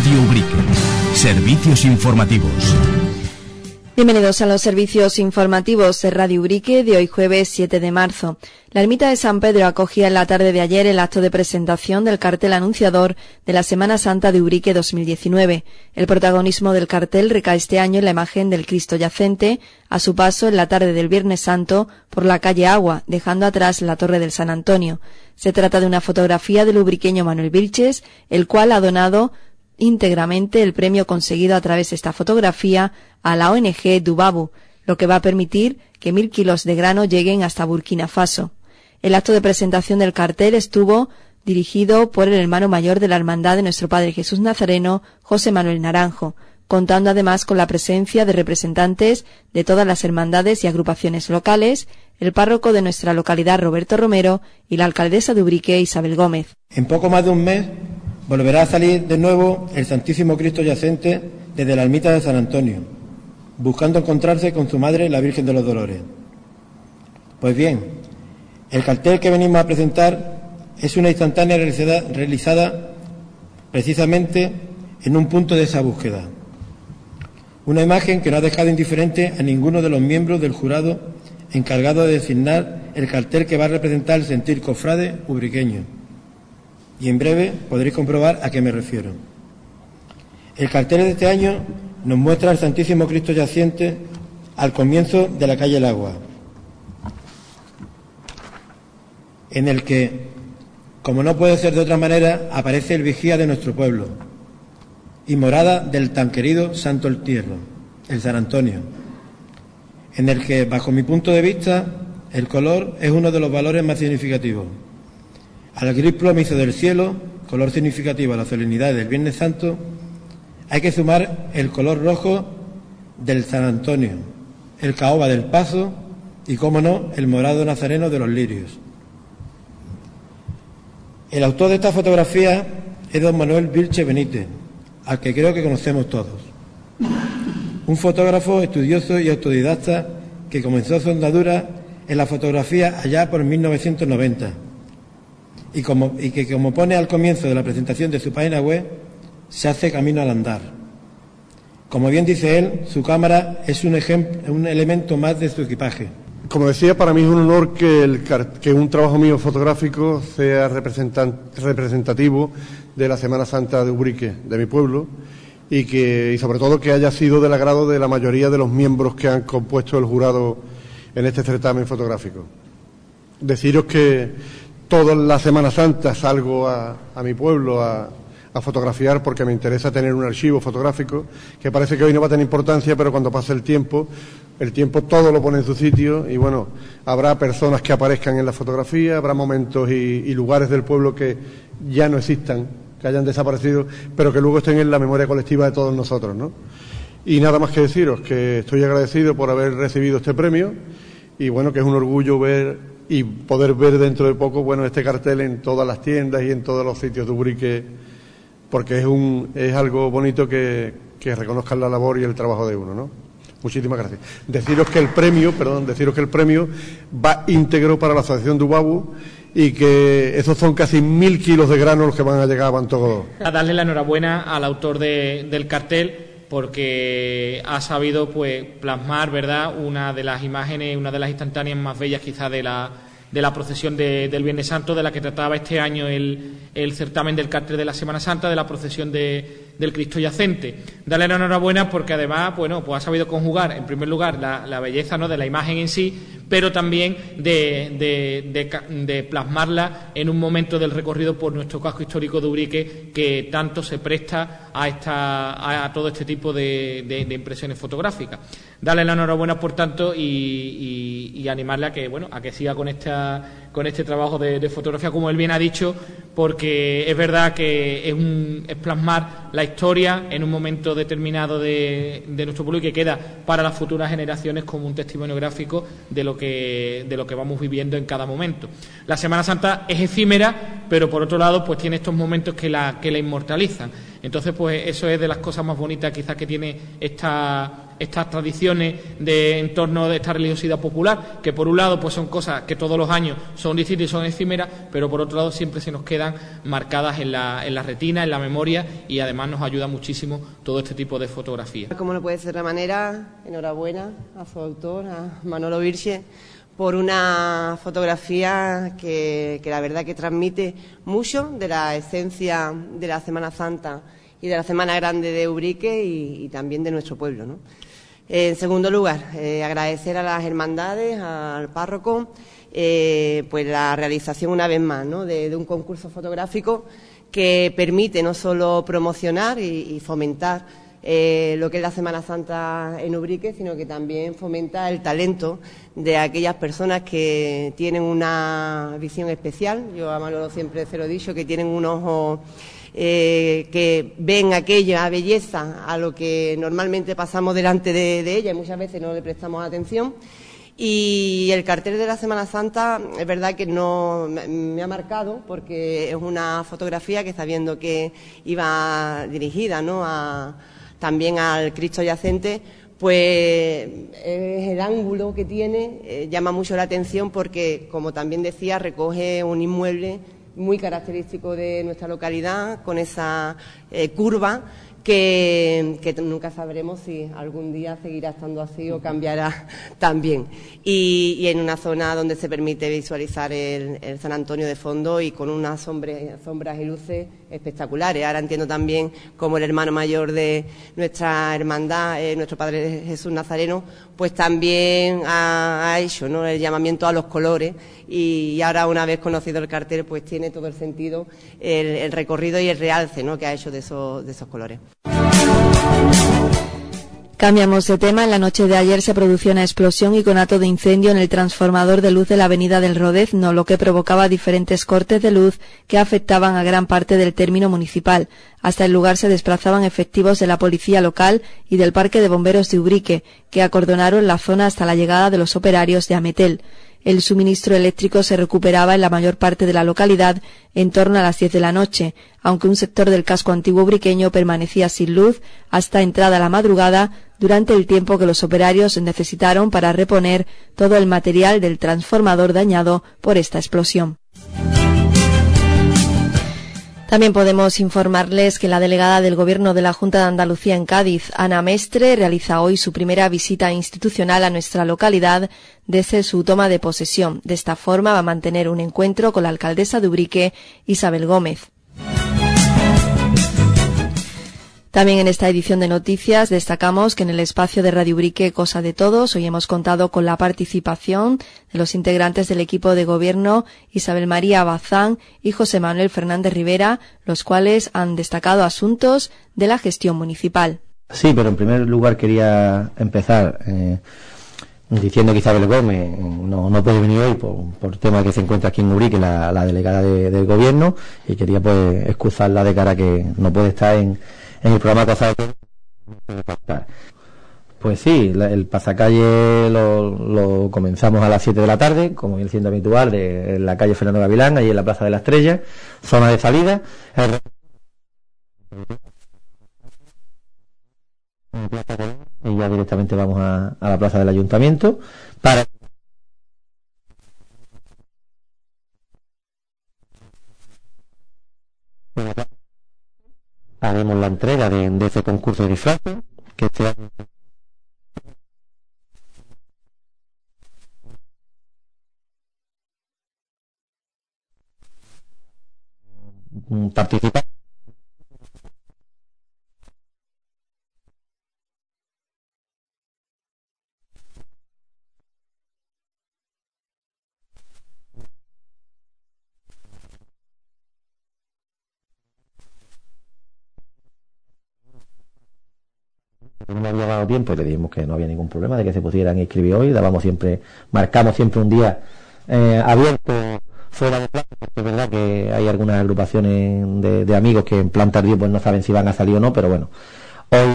Radio Ubrique. Servicios informativos. Bienvenidos a los servicios informativos de Radio Ubrique de hoy jueves 7 de marzo. La ermita de San Pedro acogía en la tarde de ayer el acto de presentación del cartel anunciador de la Semana Santa de Ubrique 2019. El protagonismo del cartel recae este año en la imagen del Cristo yacente a su paso en la tarde del Viernes Santo por la calle Agua, dejando atrás la torre del San Antonio. Se trata de una fotografía del ubriqueño Manuel Vilches, el cual ha donado íntegramente el premio conseguido a través de esta fotografía a la ONG Dubabu, lo que va a permitir que 1.000 kilos de grano lleguen hasta Burkina Faso. El acto de presentación del cartel estuvo dirigido por el hermano mayor de la Hermandad de Nuestro Padre Jesús Nazareno, José Manuel Naranjo, contando además con la presencia de representantes de todas las hermandades y agrupaciones locales, el párroco de nuestra localidad Roberto Romero y la alcaldesa de Ubrique Isabel Gómez. En poco más de un mes volverá a salir de nuevo el Santísimo Cristo yacente desde la ermita de San Antonio, buscando encontrarse con su madre, la Virgen de los Dolores. Pues bien, el cartel que venimos a presentar es una instantánea realizada precisamente en un punto de esa búsqueda. Una imagen que no ha dejado indiferente a ninguno de los miembros del jurado encargado de designar el cartel que va a representar el sentir cofrade ubriqueño. Y en breve podréis comprobar a qué me refiero. El cartel de este año nos muestra al Santísimo Cristo yaciente al comienzo de la calle El Agua, en el que, como no puede ser de otra manera, aparece el vigía de nuestro pueblo y morada del tan querido Santo el Tierro, el San Antonio, en el que, bajo mi punto de vista, el color es uno de los valores más significativos. Al gris plomizo del cielo, color significativo a la solemnidad del Viernes Santo, hay que sumar el color rojo del San Antonio, el caoba del Paso y, cómo no, el morado nazareno de los lirios. El autor de esta fotografía es don Manuel Vilches Benítez, al que creo que conocemos todos. Un fotógrafo estudioso y autodidacta que comenzó su andadura en la fotografía allá por 1990 y que, como pone al comienzo de la presentación de su página web, se hace camino al andar. Como bien dice él, su cámara es un elemento más de su equipaje. Como decía, para mí es un honor que un trabajo mío fotográfico sea representativo de la Semana Santa de Ubrique, de mi pueblo, y sobre todo que haya sido del agrado de la mayoría de los miembros que han compuesto el jurado en este certamen fotográfico. Deciros que toda la Semana Santa salgo a mi pueblo a fotografiar porque me interesa tener un archivo fotográfico que parece que hoy no va a tener importancia, pero cuando pase el tiempo todo lo pone en su sitio y bueno, habrá personas que aparezcan en la fotografía, habrá momentos y lugares del pueblo que ya no existan, que hayan desaparecido, pero que luego estén en la memoria colectiva de todos nosotros, ¿no? Y nada más que deciros que estoy agradecido por haber recibido este premio y bueno, que es un orgullo ver y poder ver dentro de poco, bueno, este cartel en todas las tiendas y en todos los sitios de Ubrique, porque es algo bonito que reconozcan la labor y el trabajo de uno, ¿no? Muchísimas gracias. Deciros que el premio va íntegro para la Asociación Dubabu y que esos son casi 1.000 kilos de grano los que van a llegar a Bantogodó. A darle la enhorabuena al autor del cartel porque ha sabido pues plasmar, ¿verdad?, una de las imágenes, una de las instantáneas más bellas quizás de la procesión del Viernes Santo, de la que trataba este año el certamen del cartel de la Semana Santa, de la procesión del Cristo yacente. Darle la enhorabuena porque además, bueno, pues ha sabido conjugar, en primer lugar, la belleza, ¿no?, de la imagen en sí, pero también de plasmarla en un momento del recorrido por nuestro casco histórico de Ubrique, que tanto se presta a todo este tipo de impresiones fotográficas. Darle la enhorabuena, por tanto, y animarle a que siga con este trabajo de fotografía, como él bien ha dicho, porque es verdad que es plasmar la historia en un momento determinado de nuestro pueblo y que queda para las futuras generaciones como un testimonio gráfico de lo que vamos viviendo en cada momento. La Semana Santa es efímera, pero por otro lado pues tiene estos momentos que la inmortalizan. Entonces, pues eso es de las cosas más bonitas quizás que tiene estas tradiciones en torno de esta religiosidad popular, que por un lado pues son cosas que todos los años son distintas y son efímeras, pero por otro lado siempre se nos quedan marcadas en la retina, en la memoria, y además nos ayuda muchísimo todo este tipo de fotografías. Como no puede ser de otra manera, enhorabuena a su autor, a Manolo Virche, por una fotografía que la verdad que transmite mucho de la esencia de la Semana Santa y de la Semana Grande de Ubrique y también de nuestro pueblo, ¿no? En segundo lugar, agradecer a las hermandades, al párroco, pues la realización una vez más, ¿no?, de un concurso fotográfico que permite no solo promocionar y fomentar lo que es la Semana Santa en Ubrique, sino que también fomenta el talento de aquellas personas que tienen una visión especial. Yo a Manolo siempre se lo he dicho, que tienen un ojo que ven aquella belleza a lo que normalmente pasamos delante de ella y muchas veces no le prestamos atención. Y el cartel de la Semana Santa es verdad que no me ha marcado, porque es una fotografía que está viendo que iba dirigida, ¿no?, también al Cristo yacente. Pues el ángulo que tiene llama mucho la atención, porque, como también decía, recoge un inmueble muy característico de nuestra localidad, con esa curva que nunca sabremos si algún día seguirá estando así o cambiará también. Y en una zona donde se permite visualizar el San Antonio de fondo y con unas sombras y luces espectaculares. Ahora entiendo también cómo el hermano mayor de nuestra hermandad, nuestro Padre Jesús Nazareno, pues también ha hecho, ¿no?, el llamamiento a los colores, y ahora, una vez conocido el cartel, pues tiene todo el sentido el recorrido y el realce, ¿no?, que ha hecho de esos colores. Cambiamos de tema. En la noche de ayer se produjo una explosión y conato de incendio en el transformador de luz de la avenida del Rodezno, lo que provocaba diferentes cortes de luz que afectaban a gran parte del término municipal. Hasta el lugar se desplazaban efectivos de la policía local y del Parque de Bomberos de Ubrique, que acordonaron la zona hasta la llegada de los operarios de Ametel. El suministro eléctrico se recuperaba en la mayor parte de la localidad en torno a las 10 de la noche, aunque un sector del casco antiguo ubriqueño permanecía sin luz hasta entrada la madrugada, durante el tiempo que los operarios necesitaron para reponer todo el material del transformador dañado por esta explosión. También podemos informarles que la delegada del Gobierno de la Junta de Andalucía en Cádiz, Ana Mestre, realiza hoy su primera visita institucional a nuestra localidad desde su toma de posesión. De esta forma va a mantener un encuentro con la alcaldesa de Ubrique, Isabel Gómez. También en esta edición de noticias destacamos que en el espacio de Radio Ubrique Cosa de Todos hoy hemos contado con la participación de los integrantes del equipo de gobierno Isabel María Bazán y José Manuel Fernández Rivera, los cuales han destacado asuntos de la gestión municipal. Sí, pero en primer lugar quería empezar diciendo que Isabel Gómez no puede venir hoy por tema que se encuentra aquí en Ubrique, la delegada del gobierno, y quería pues excusarla de cara a que no puede estar en el programa Cosa de Todos. Pues sí, el pasacalle lo comenzamos a las 7 de la tarde, como viene siendo habitual, en la calle Fernando Gavilán, allí en la Plaza de la Estrella, zona de salida. Y ya directamente vamos a la plaza del Ayuntamiento para haremos la entrega de ese concurso de disfraces que este año participar. No me había dado tiempo y le dijimos que no había ningún problema de que se pudieran inscribir hoy. Marcamos siempre un día abierto fuera de plaza, porque es verdad que hay algunas agrupaciones de amigos que en plan tardío pues no saben si van a salir o no, pero bueno, hoy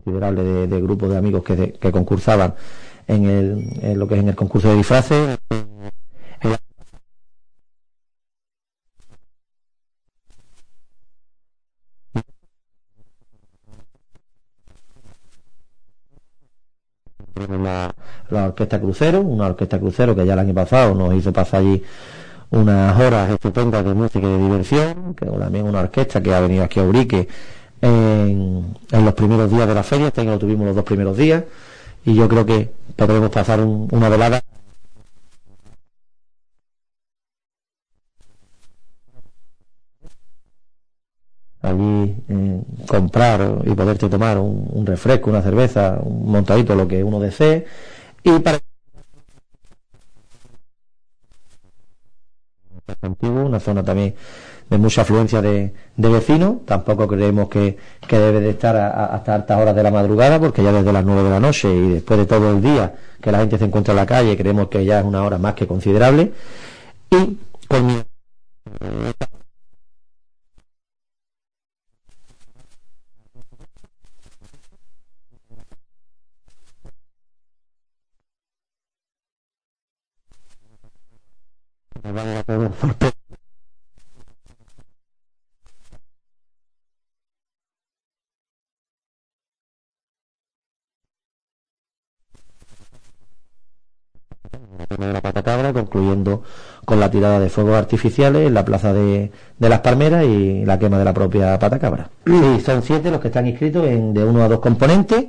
considerable de grupos de amigos que concursaban en lo que es en el concurso de disfraces. La orquesta Crucero, una orquesta Crucero que ya el año pasado nos hizo pasar allí unas horas estupendas de música y de diversión, que también una orquesta que ha venido aquí a Ubrique en los primeros días de la feria. Este año lo tuvimos los 2 primeros días y yo creo que podremos pasar una velada allí, comprar y poderte tomar un refresco, una cerveza, un montadito, lo que uno desee. Y para antiguo, una zona también de mucha afluencia de vecinos. Tampoco creemos que debe de estar hasta altas horas de la madrugada, porque ya desde las 9 de la noche y después de todo el día que la gente se encuentra en la calle, creemos que ya es una hora más que considerable. Y con mi de la Patacabra, concluyendo con la tirada de fuegos artificiales en la plaza de las Palmeras y la quema de la propia Patacabra. Y son 7 los que están inscritos de 1 a 2 componentes,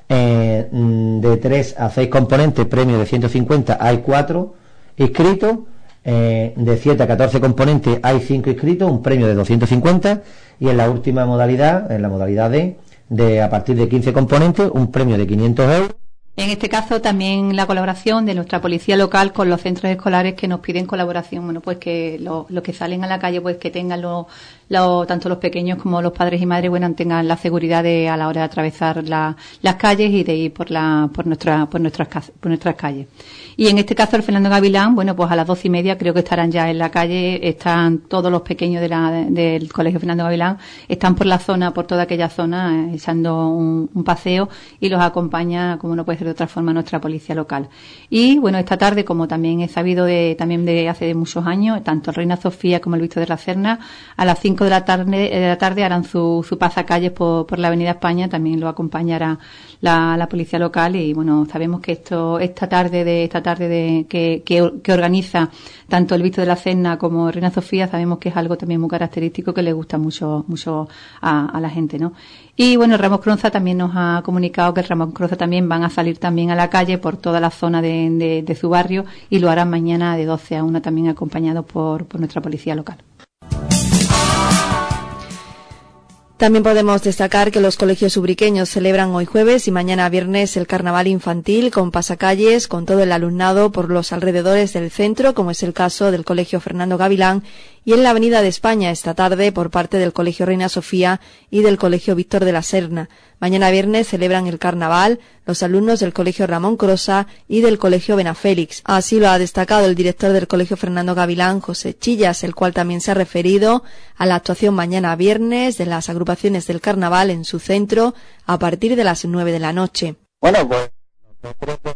de 3 a 6 componentes, premio de 150 hay 4 inscritos, de 7 a 14 componentes hay 5 inscritos, un premio de 250, y en la última modalidad, en la modalidad de a partir de 15 componentes, un premio de 500 euros. En este caso también la colaboración de nuestra policía local con los centros escolares que nos piden colaboración, bueno, pues que los que salen a la calle, pues que tengan tanto los pequeños como los padres y madres, bueno, tengan la seguridad a la hora de atravesar las calles y de ir por nuestras calles. Y en este caso el Fernando Gavilán, bueno, pues a las 12:30 creo que estarán ya en la calle. Están todos los pequeños del Colegio Fernando Gavilán, están por toda aquella zona, echando un paseo, y los acompaña, como no puede ser de otra forma, nuestra policía local. Y bueno, esta tarde, como también he sabido también de hace muchos años, tanto el Reina Sofía como el Víctor de la Serna, a las 5 de la tarde harán su pasacalles por la Avenida España. También lo acompañará la policía local. Y bueno, sabemos que esta tarde que organiza tanto el Víctor de la Serna como el Reina Sofía, sabemos que es algo también muy característico que le gusta mucho a la gente, ¿no? Y bueno, el Ramos Cronza también nos ha comunicado que el Ramos Cronza también van a salir también a la calle por toda la zona de su barrio, y lo harán mañana de 12 a 1, también acompañados por nuestra policía local. También podemos destacar que los colegios ubriqueños celebran hoy jueves y mañana viernes el carnaval infantil con pasacalles con todo el alumnado por los alrededores del centro, como es el caso del Colegio Fernando Gavilán, y en la Avenida de España esta tarde por parte del Colegio Reina Sofía y del Colegio Víctor de la Serna. Mañana viernes celebran el carnaval los alumnos del Colegio Ramón Crosa y del Colegio Benafélix. Así lo ha destacado el director del Colegio Fernando Gavilán, José Chillas, el cual también se ha referido a la actuación mañana viernes de las agrupaciones del carnaval en su centro a partir de las 9 de la noche. Bueno, pues nosotros,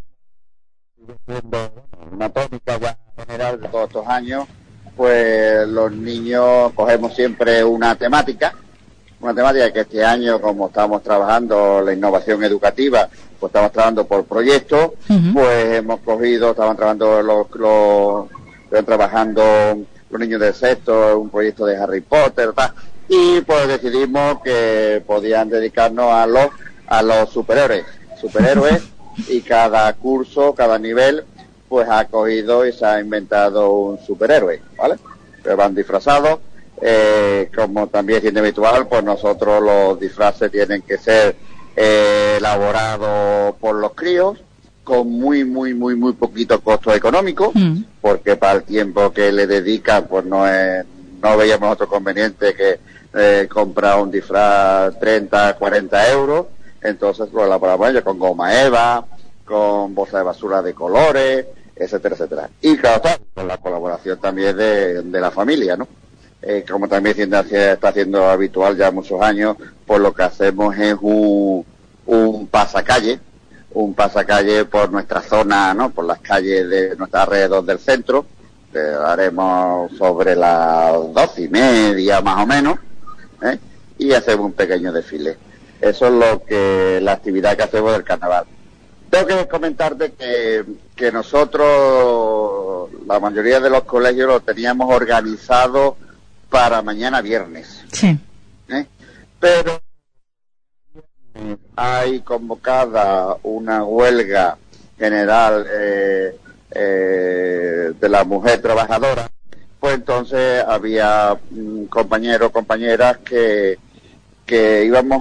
una tónica ya general de todos estos años, pues los niños cogemos siempre una temática que este año, como estamos trabajando la innovación educativa, pues estamos trabajando por proyectos. Pues hemos cogido, estaban trabajando los niños del sexto, un proyecto de Harry Potter, y pues decidimos que podían dedicarnos a los superhéroes, y cada curso, cada nivel, pues ha cogido y se ha inventado un superhéroe, ¿vale? Que van disfrazados, como también es habitual, pues nosotros los disfraces tienen que ser elaborados por los críos, con muy poquito costo económico, porque para el tiempo que le dedican, pues no veíamos otro conveniente que comprar un disfraz 30, 40 euros, entonces lo elaboramos ellos con goma eva, con bolsa de basura de colores, etcétera, etcétera. Y claro, con la colaboración también de la familia, ¿no? Como también está haciendo habitual ya muchos años, pues lo que hacemos es un un pasacalle por nuestra zona, ¿no? Por las calles de nuestra alrededor del centro. Haremos sobre las 12:30 más o menos, y hacemos un pequeño desfile. Eso es la actividad que hacemos del carnaval. Tengo que comentarte que nosotros, la mayoría de los colegios lo teníamos organizado para mañana viernes. Sí. Pero hay convocada una huelga general de la mujer trabajadora, pues entonces había compañeros, compañeras que íbamos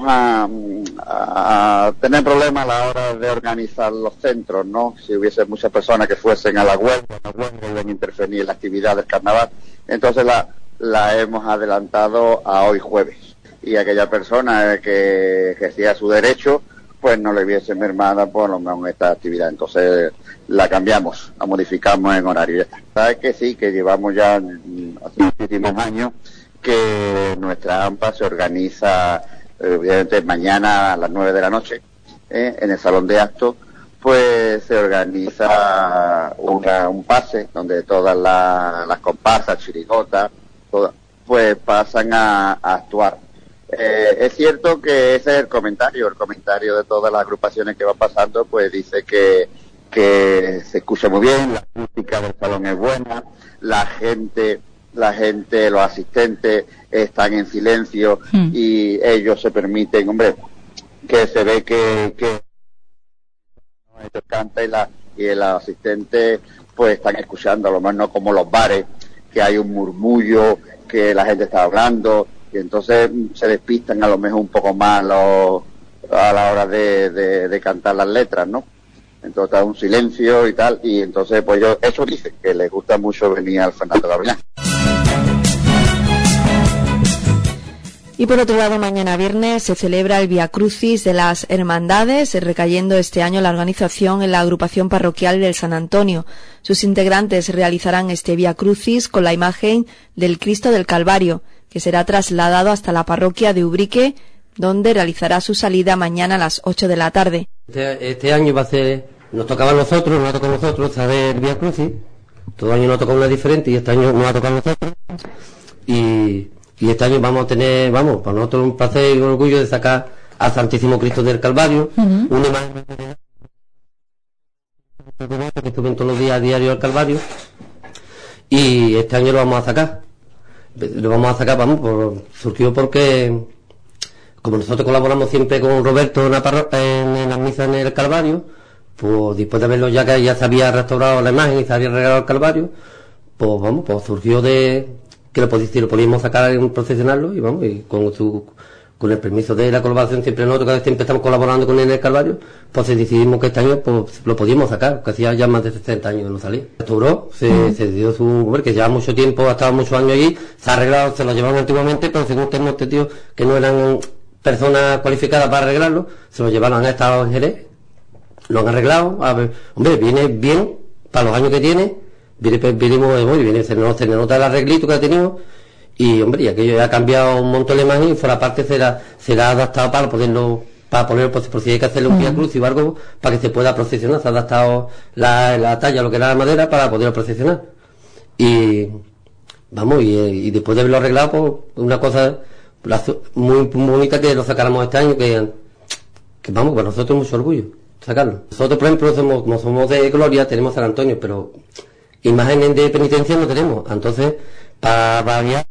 a tener problemas a la hora de organizar los centros, ¿no? Si hubiese muchas personas que fuesen a la huelga, deben intervenir en la actividad del carnaval. Entonces la hemos adelantado a hoy jueves. Y aquella persona que ejercía su derecho, pues no le hubiese mermada por lo menos esta actividad. Entonces la cambiamos, la modificamos en horario. Ya está. Sabes que sí, que llevamos ya hace muchísimos años que nuestra AMPA se organiza, evidentemente mañana a las 9 de la noche, en el salón de actos, pues se organiza un pase donde todas las comparsas, chirigotas, pues pasan a actuar. Es cierto que ese es el comentario de todas las agrupaciones que van pasando, pues dice que se escucha muy bien, la música del salón es buena, la gente, los asistentes están en silencio y ellos se permiten, hombre, que se ve que ellos cantan y el asistente pues están escuchando, a lo mejor no como los bares, que hay un murmullo, que la gente está hablando, y entonces se despistan a lo mejor un poco más a la hora de cantar las letras, ¿no? Entonces hay un silencio y tal, y entonces pues eso dicen, que les gusta mucho venir al Fernando Gavilán. Y por otro lado, mañana viernes se celebra el Vía Crucis de las Hermandades, recayendo este año la organización en la agrupación parroquial del San Antonio. Sus integrantes realizarán este Vía Crucis con la imagen del Cristo del Calvario, que será trasladado hasta la parroquia de Ubrique, donde realizará su salida mañana a las 8 de la tarde. Este año va a ser, nos tocaba a nosotros, saber el Vía Crucis. Todo año nos toca una diferente y este año nos ha tocado a nosotros. Y este año vamos a tener, para nosotros un placer y un orgullo de sacar al Santísimo Cristo del Calvario, una imagen que estuve en todos los días a diario al Calvario, y este año lo vamos a sacar. Surgió porque, como nosotros colaboramos siempre con Roberto en las misas en el Calvario, pues después de verlo ya que ya se había restaurado la imagen y se había regalado el Calvario, pues surgió de que lo podíamos sacar en procesionarlo, y con el permiso de la colaboración siempre nosotros cada vez siempre estamos colaborando con él en el Calvario, pues decidimos que este año pues lo podíamos sacar, que hacía ya más de 60 años que no salía. Restauró, se dio que lleva mucho tiempo, ha estado muchos años allí, se ha arreglado, se lo llevaban antiguamente, pero según tenemos entendido que no eran personas cualificadas para arreglarlo, se lo llevaron, han estado en Jerez, lo han arreglado, viene bien para los años que tiene, se nota el arreglito que ha tenido, y aquello ya ha cambiado un montón de imagen, y por la parte será adaptado para ponerlo por si hay que hacerle un Vía Cruz o algo para que se pueda procesionar. Se ha adaptado la talla, lo que era la madera, para poderlo procesionar, y después de haberlo arreglado, pues una cosa muy bonita que lo sacáramos este año, que para nosotros es mucho orgullo sacarlo. Nosotros, por ejemplo, somos de Gloria, tenemos San Antonio, pero imágenes de penitencia no tenemos. Entonces, para variar,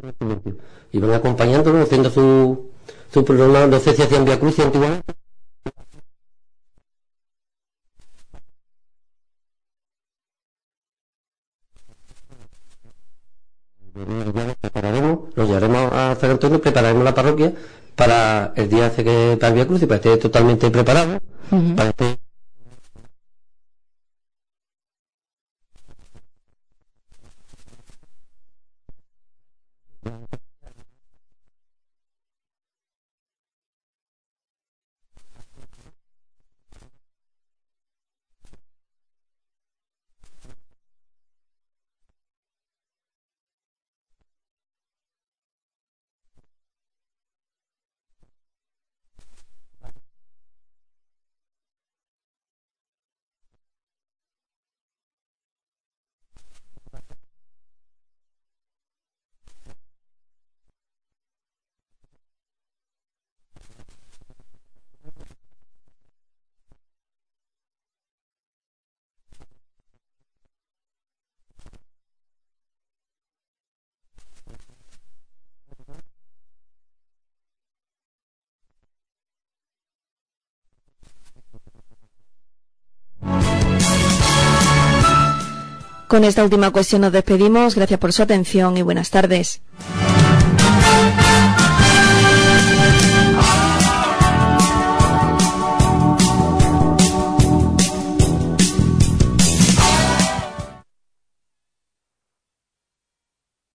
y van acompañándolo, haciendo su programa. No sé si hacían Vía Crucis antiguamente. Nos llevaremos a San Antonio, prepararemos la parroquia para el día para el Vía Crucis, para que esté totalmente preparado, para este. Con esta última cuestión nos despedimos. Gracias por su atención y buenas tardes.